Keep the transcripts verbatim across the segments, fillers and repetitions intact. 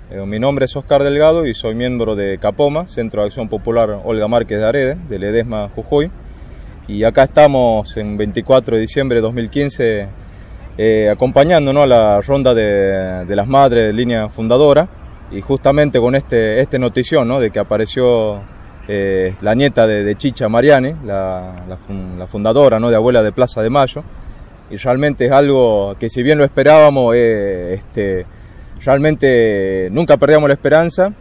Eh, mi nombre es Oscar Delgado y soy miembro de CAPOMA, Centro de Acción Popular Olga Márquez de Arede, de Ledesma, Jujuy. Y acá estamos en veinticuatro de diciembre de dos mil quince eh, acompañando, ¿no?, a la ronda de, de las madres de línea fundadora, y justamente con este, este notición, ¿no?, de que apareció eh, la nieta de, de Chicha Mariani, la, la, la fundadora, ¿no?, de Abuela de Plaza de Mayo. Y realmente es algo que, si bien lo esperábamos, eh, este, realmente nunca perdíamos la esperanza,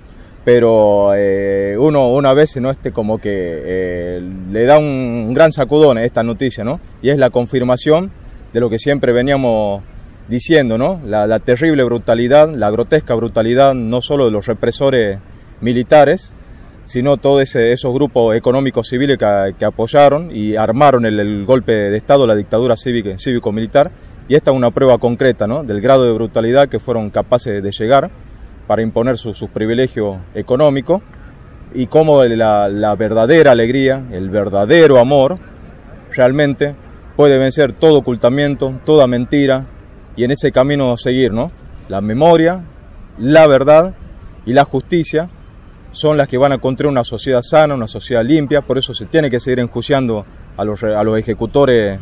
pero eh, uno una vez, ¿no?, este, como que eh, le da un, un gran sacudón a esta noticia, ¿no? Y es la confirmación de lo que siempre veníamos diciendo, ¿no? La, la terrible brutalidad, la grotesca brutalidad, no solo de los represores militares, sino todos ese, esos grupos económicos civiles que, que apoyaron y armaron el, el golpe de Estado, la dictadura cívico-militar. Y esta es una prueba concreta, ¿no?, del grado de brutalidad que fueron capaces de llegar para imponer sus su privilegios económicos, y cómo la, la verdadera alegría, el verdadero amor, realmente puede vencer todo ocultamiento, toda mentira, y en ese camino seguir, ¿no? La memoria, la verdad y la justicia son las que van a construir una sociedad sana, una sociedad limpia. Por eso se tiene que seguir enjuiciando a los, a los ejecutores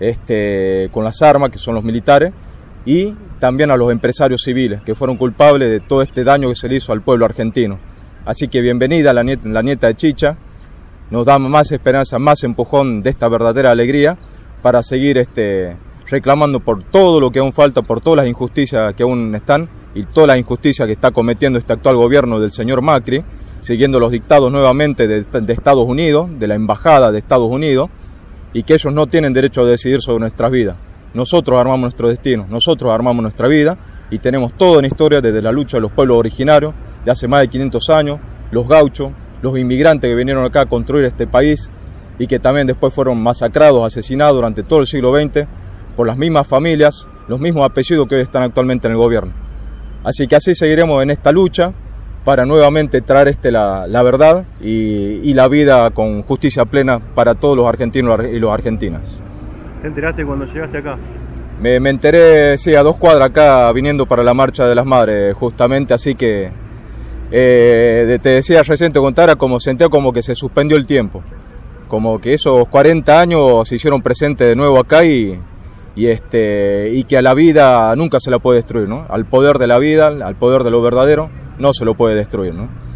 este, con las armas, que son los militares, y también a los empresarios civiles que fueron culpables de todo este daño que se le hizo al pueblo argentino. Así que bienvenida la nieta, la nieta de Chicha, nos da más esperanza, más empujón de esta verdadera alegría para seguir este, reclamando por todo lo que aún falta, por todas las injusticias que aún están y todas las injusticias que está cometiendo este actual gobierno del señor Macri, siguiendo los dictados nuevamente de, de Estados Unidos, de la Embajada de Estados Unidos, y que ellos no tienen derecho a decidir sobre nuestras vidas. Nosotros armamos nuestro destino, nosotros armamos nuestra vida, y tenemos toda una historia desde la lucha de los pueblos originarios de hace más de quinientos años, los gauchos, los inmigrantes que vinieron acá a construir este país y que también después fueron masacrados, asesinados durante todo el siglo veinte por las mismas familias, los mismos apellidos que hoy están actualmente en el gobierno. Así que así seguiremos en esta lucha para nuevamente traer este, la, la verdad y, y la vida con justicia plena para todos los argentinos y las argentinas. ¿Te enteraste cuando llegaste acá? Me, me enteré, sí, a dos cuadras acá, viniendo para la Marcha de las Madres, justamente, así que eh, te decía recién, te contara, como sentía como que se suspendió el tiempo, como que esos cuarenta años se hicieron presentes de nuevo acá, y, y, este, y que a la vida nunca se la puede destruir, ¿no? Al poder de la vida, al poder de lo verdadero, no se lo puede destruir, ¿no?